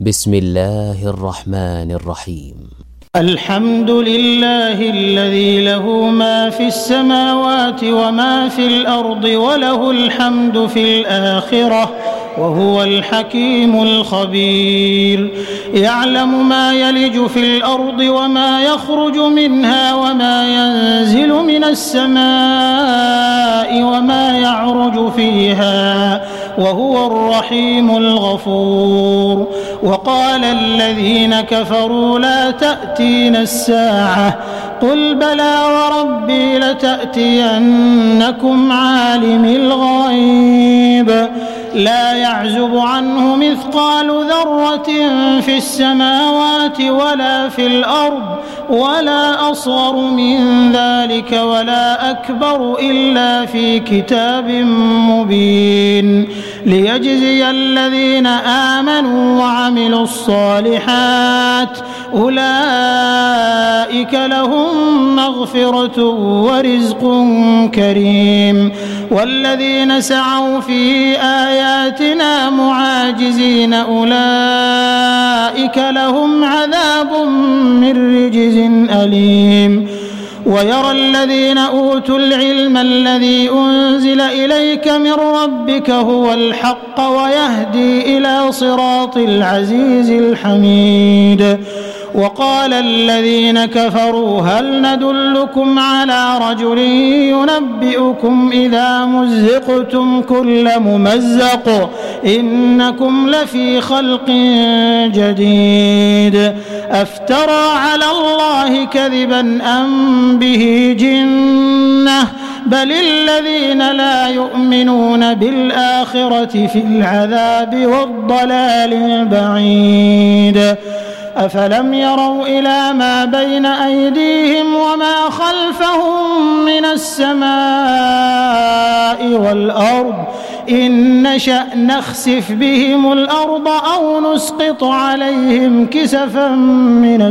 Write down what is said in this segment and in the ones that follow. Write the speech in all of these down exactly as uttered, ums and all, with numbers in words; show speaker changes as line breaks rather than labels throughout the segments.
بسم الله الرحمن الرحيم.
الحمد لله الذي له ما في السماوات وما في الأرض وله الحمد في الآخرة وهو الحكيم الخبير. يعلم ما يلج في الأرض وما يخرج منها وما ينزل من السماء وما يعرج فيها وهو الرحيم الغفور. وقال الذين كفروا لا تأتين الساعة قل بلى وربي لتأتينكم عالم الغيب لا يعزب عنه مثقال ذرة في السماوات ولا في الأرض ولا أصغر من ذلك ولا أكبر إلا في كتاب مبين ليجزي الذين آمنوا وعملوا الصالحات أولئك لهم مغفرة ورزق كريم. والذين سعوا في آياتنا معاجزين أولئك لهم عذاب من رجز أليم. ويرى الذين أوتوا العلم الذي أنزل إليك من ربك هو الحق ويهدي إلى صراط العزيز الحميد. وقال الذين كفروا هل ندلكم على رجل ينبئكم إذا مزقتم كل ممزق إنكم لفي خلق جديد أفترى على الله كذبا أم به جنة بل الذين لا يؤمنون بالآخرة في العذاب والضلال البعيد. أفلم يروا إلى ما بين أيديهم وما خلفهم من السماء والأرض إن نشأ نخسف بهم الأرض أو نسقط عليهم كسفا من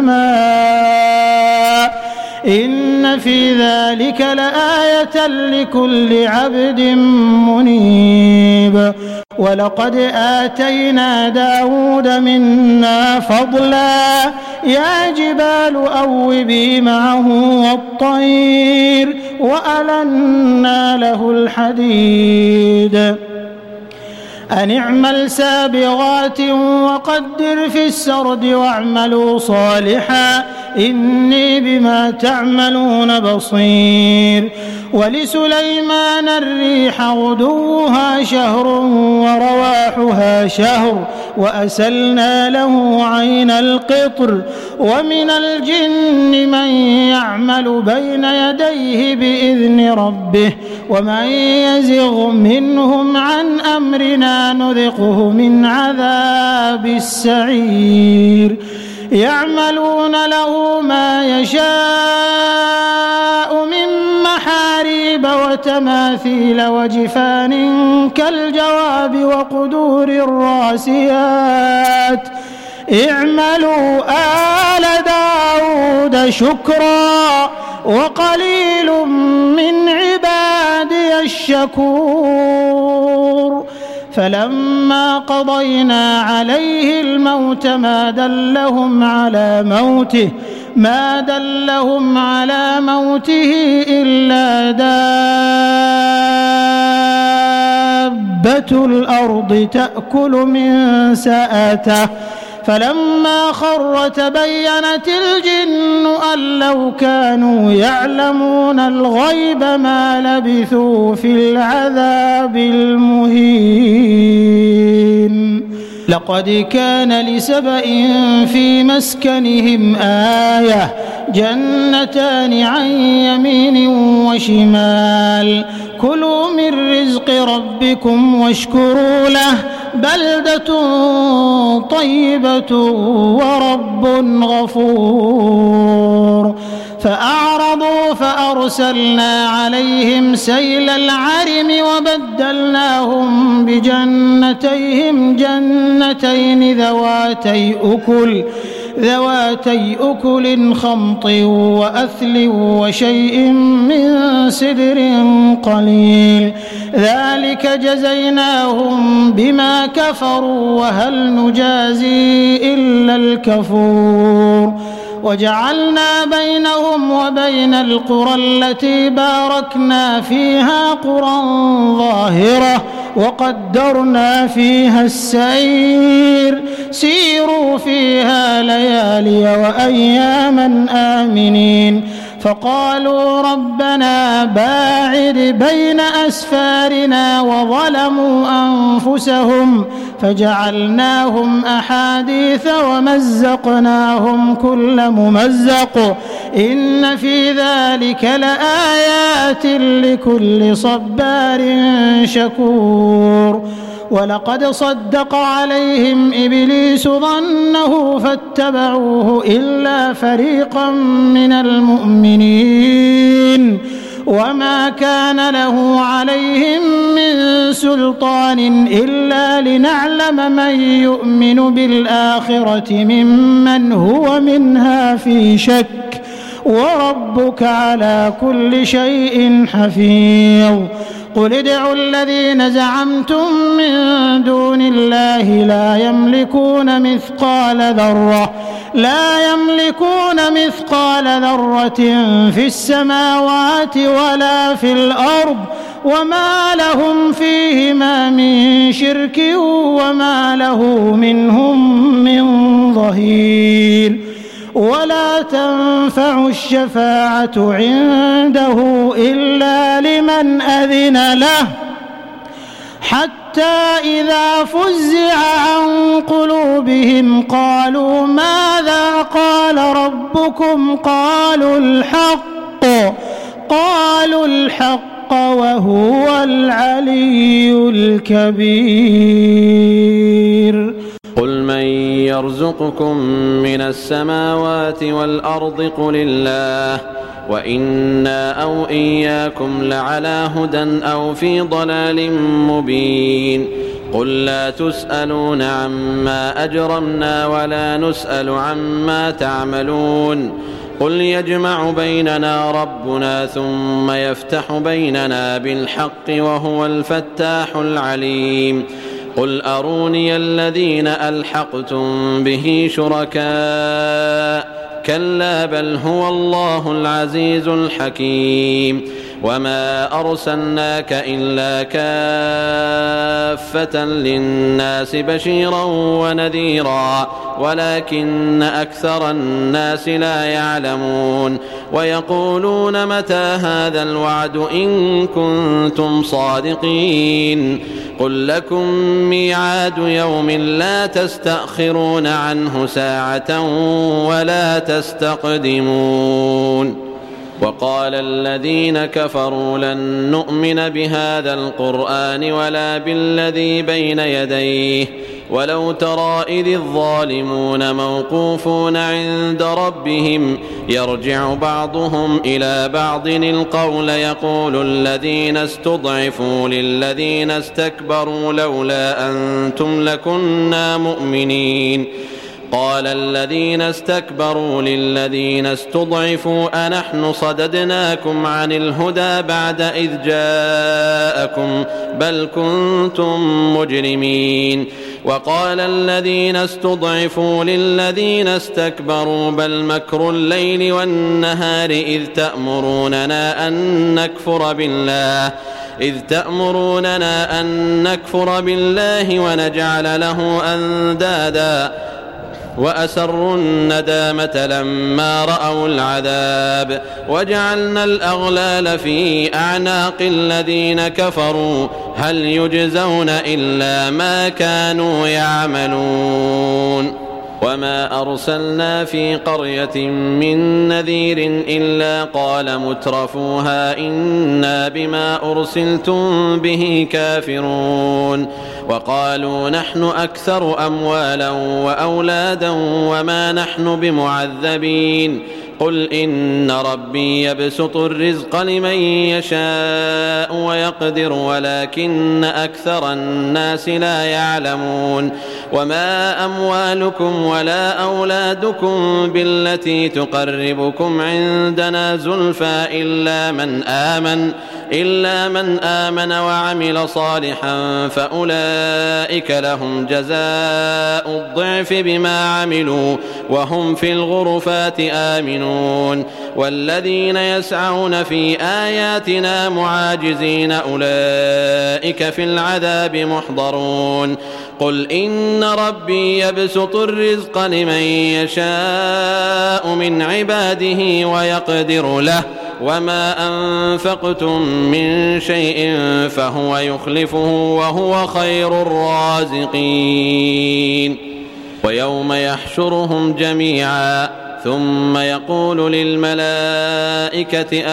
السماء إن في ذلك لآية لكل عبد منيب. ولقد آتينا داود منا فضلا يا جبال أوبي معه والطير وألنا له الحديد أن اعمل سابغات وقدر في السرد واعملوا صالحا إني بما تعملون بصير. ولسليمان الريح غدوها شهر ورواحها شهر وأسلنا له عين القطر ومن الجن من يعمل بين يديه بإذن ربه ومن يزغ منهم عن أمرنا نذقه من عذاب السعير. يعملون له ما يشاء من محاريب وتماثيل وجفان كالجواب وقدور الراسيات اعملوا آل داود شكرا وقليل من عبادي الشكور. فلما قضينا عليه الموت ما دلهم على موته ما دلهم على موته إلا دابة الأرض تأكل من سأته فلما خر تبينت الجن أن لو كانوا يعلمون الغيب ما لبثوا في العذاب المهين. لقد كان لسبإ في مسكنهم آية جنتان عن يمين وشمال كلوا من رزق ربكم واشكروا له بلدة طيبة ورب غفور. فأعرضوا فأرسلنا عليهم سيل العرم وبدلناهم بجنتيهم جنتين ذواتي أكل ذواتي أكل خمط وأثل وشيء من سدر قليل ذلك جزيناهم بما كفروا وهل نجازي إلا الكفور وجعلنا بينهم وبين القرى التي باركنا فيها قرى ظاهرة وقدرنا فيها السير سيروا فيها ليالي وأياما آمنين فقالوا ربنا باعد بين أسفارنا وظلموا أنفسهم فجعلناهم أحاديث ومزقناهم كل ممزق إن في ذلك لآيات لكل صبار شكور ولقد صدق عليهم إبليس ظنه فاتبعوه إلا فريقا من المؤمنين وما كان له عليهم من سلطان إلا لنعلم من يؤمن بالآخرة ممن هو منها في شك وربك على كل شيء حفيظ قل ادعوا الذين زعمتم من دون الله لا يملكون مثقال ذرة لا يملكون مثقال ذرة في السماوات ولا في الأرض وما لهم فيهما من شرك وما له منهم من ظهير ولا تنفع الشفاعة عنده إلا لمن أذن له حتى إذا فزع عن قلوبهم قالوا ماذا قال ربكم قالوا الحق قالوا الحق وهو العلي الكبير
قل من يرزقكم من السماوات والأرض قل الله وإنا أو إياكم لعلى هدى أو في ضلال مبين قل لا تسألون عما أجرمنا ولا نسأل عما تعملون قل يجمع بيننا ربنا ثم يفتح بيننا بالحق وهو الفتاح العليم قل أروني الذين ألحقتم به شركاء كلا بل هو الله العزيز الحكيم وما أرسلناك إلا كافة للناس بشيرا ونذيرا ولكن أكثر الناس لا يعلمون ويقولون متى هذا الوعد إن كنتم صادقين قل لكم ميعاد يوم لا تستأخرون عنه ساعة ولا تستقدمون وقال الذين كفروا لن نؤمن بهذا القرآن ولا بالذي بين يديه ولو ترى إذ الظالمون موقوفون عند ربهم يرجع بعضهم إلى بعض القول يقول الذين استضعفوا للذين استكبروا لولا أنتم لكنا مؤمنين قال الذين استكبروا للذين استضعفوا أنحن صددناكم عن الهدى بعد إذ جاءكم بل كنتم مجرمين وقال الذين استضعفوا للذين استكبروا بل مكر الليل والنهار إذ تأمروننا أن نكفر بالله إذ تأمروننا أن نكفر بالله ونجعل له أندادا وأسروا الندامة لما رأوا العذاب وجعلنا الأغلال في أعناق الذين كفروا هل يجزون إلا ما كانوا يعملون وما أرسلنا في قرية من نذير إلا قال مترفوها إنا بما أرسلتم به كافرون وقالوا نحن أكثر أموالا وأولادا وما نحن بمعذبين قل إن ربي يبسط الرزق لمن يشاء ويقدر ولكن أكثر الناس لا يعلمون وما أموالكم ولا أولادكم بالتي تقربكم عندنا زلفى إلا من آمن إلا من آمن وعمل صالحا فأولئك لهم جزاء الضعف بما عملوا وهم في الغرفات آمنون والذين يسعون في آياتنا معاجزين أولئك في العذاب محضرون قل إن ربي يبسط الرزق لمن يشاء من عباده ويقدر له وما أنفقتم من شيء فهو يخلفه وهو خير الرازقين ويوم يحشرهم جميعا ثم يقول للملائكة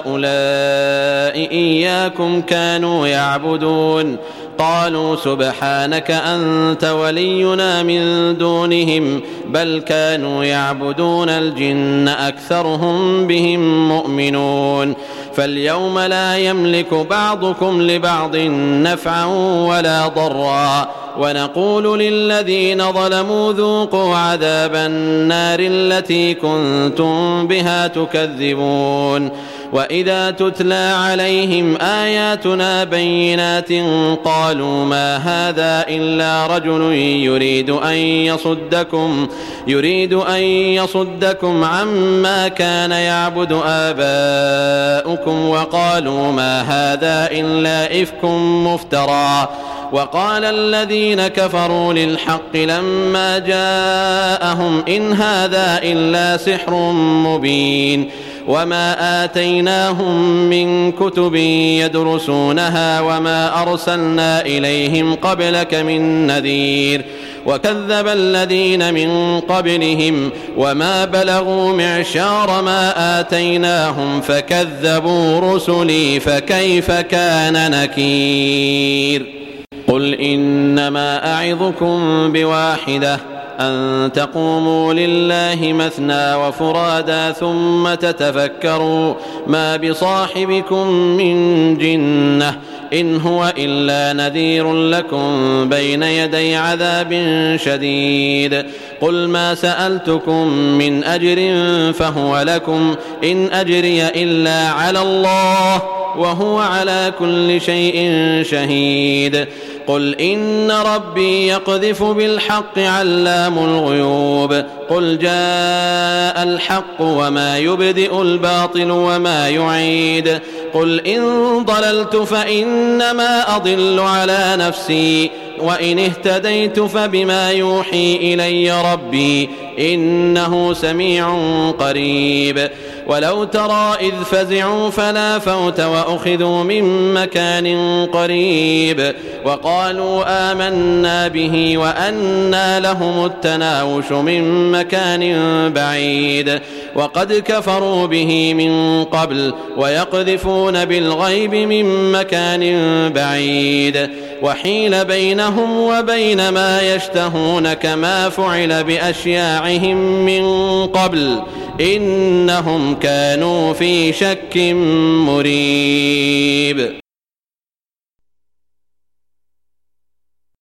أهؤلاء إياكم كانوا يعبدون قالوا سبحانك أنت ولينا من دونهم بل كانوا يعبدون الجن أكثرهم بهم مؤمنون فاليوم لا يملك بعضكم لبعض نفعا ولا ضرا ونقول للذين ظلموا ذوقوا عذاب النار التي كنتم بها تكذبون وإذا تتلى عليهم آياتنا بينات قالوا ما هذا إلا رجل يريد أن يصدكم يريد أن يصدكم عما كان يعبد آباؤكم وقالوا ما هذا إلا إفك مفترى وقال الذين كفروا للحق لما جاءهم إن هذا إلا سحر مبين وما آتيناهم من كتب يدرسونها وما أرسلنا إليهم قبلك من نذير وكذب الذين من قبلهم وما بلغوا معشار ما آتيناهم فكذبوا رسلي فكيف كان نكير قل إنما أعظكم بواحدة أن تقوموا لله مثنى وفرادا ثم تتفكروا ما بصاحبكم من جنة إن هو إلا نذير لكم بين يدي عذاب شديد قل ما سألتكم من أجر فهو لكم إن أجري إلا على الله وهو على كل شيء شهيد قل إن ربي يقذف بالحق علام الغيوب قل جاء الحق وما يبدئ الباطل وما يعيد قل إن ضللت فإنما أضل على نفسي وإن اهتديت فبما يوحي إلي ربي إنه سميع قريب ولو ترى إذ فزعوا فلا فوت وأخذوا من مكان قريب وقالوا آمنا به وأنى لهم التناوش من مكان بعيد وقد كفروا به من قبل ويقذفون بالغيب من مكان بعيد وحيل بينهم وبين ما يشتهون كما فعل بأشياعهم من قبل إنهم كانوا في شك مريب